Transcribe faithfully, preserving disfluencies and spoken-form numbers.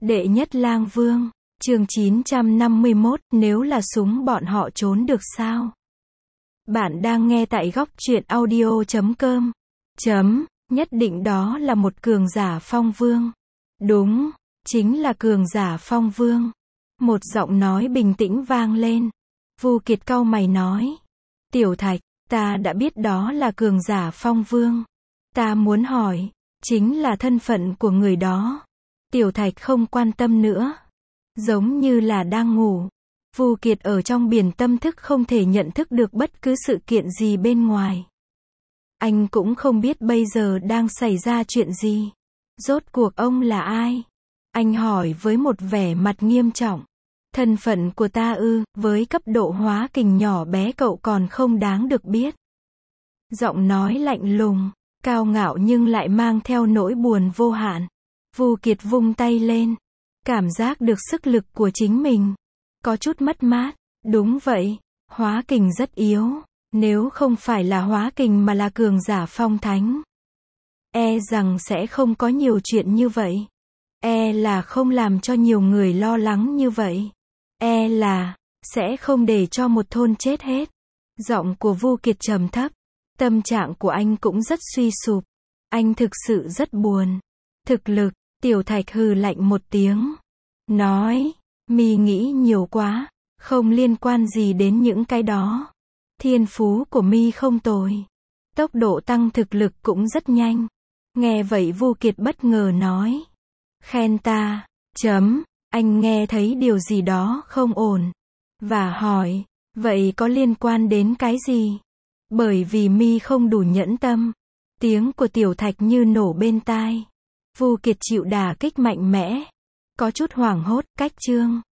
Đệ nhất lang vương, chương chín trăm năm mươi mốt, nếu là súng bọn họ trốn được sao? Bạn đang nghe tại góc truyện audio chấm com. Chấm, nhất định đó là một cường giả phong vương. Đúng, chính là cường giả phong vương. Một giọng nói bình tĩnh vang lên. Vu Kiệt cau mày nói. Tiểu Thạch, ta đã biết đó là cường giả phong vương. Ta muốn hỏi, chính là thân phận của người đó. Tiểu Thạch không quan tâm nữa. Giống như là đang ngủ. Vu Kiệt ở trong biển tâm thức không thể nhận thức được bất cứ sự kiện gì bên ngoài. Anh cũng không biết bây giờ đang xảy ra chuyện gì. Rốt cuộc ông là ai? Anh hỏi với một vẻ mặt nghiêm trọng. Thân phận của ta ư, với cấp độ hóa kình nhỏ bé cậu còn không đáng được biết. Giọng nói lạnh lùng, cao ngạo nhưng lại mang theo nỗi buồn vô hạn. Vu Kiệt vung tay lên, cảm giác được sức lực của chính mình. Có chút mất mát, đúng vậy, hóa kình rất yếu, nếu không phải là hóa kình mà là cường giả phong thánh. E rằng sẽ không có nhiều chuyện như vậy. E là không làm cho nhiều người lo lắng như vậy. E là, sẽ không để cho một thôn chết hết. Giọng của Vu Kiệt trầm thấp, tâm trạng của anh cũng rất suy sụp. Anh thực sự rất buồn. Thực lực, Tiểu Thạch hừ lạnh một tiếng. Nói, mi nghĩ nhiều quá, không liên quan gì đến những cái đó. Thiên phú của mi không tồi. Tốc độ tăng thực lực cũng rất nhanh. Nghe vậy Vu Kiệt bất ngờ nói. Khen ta, chấm, anh nghe thấy điều gì đó không ổn. Và hỏi, vậy có liên quan đến cái gì? Bởi vì mi không đủ nhẫn tâm. Tiếng của Tiểu Thạch như nổ bên tai. Vu Kiệt chịu đả kích mạnh mẽ. Có chút hoảng hốt, cách chương.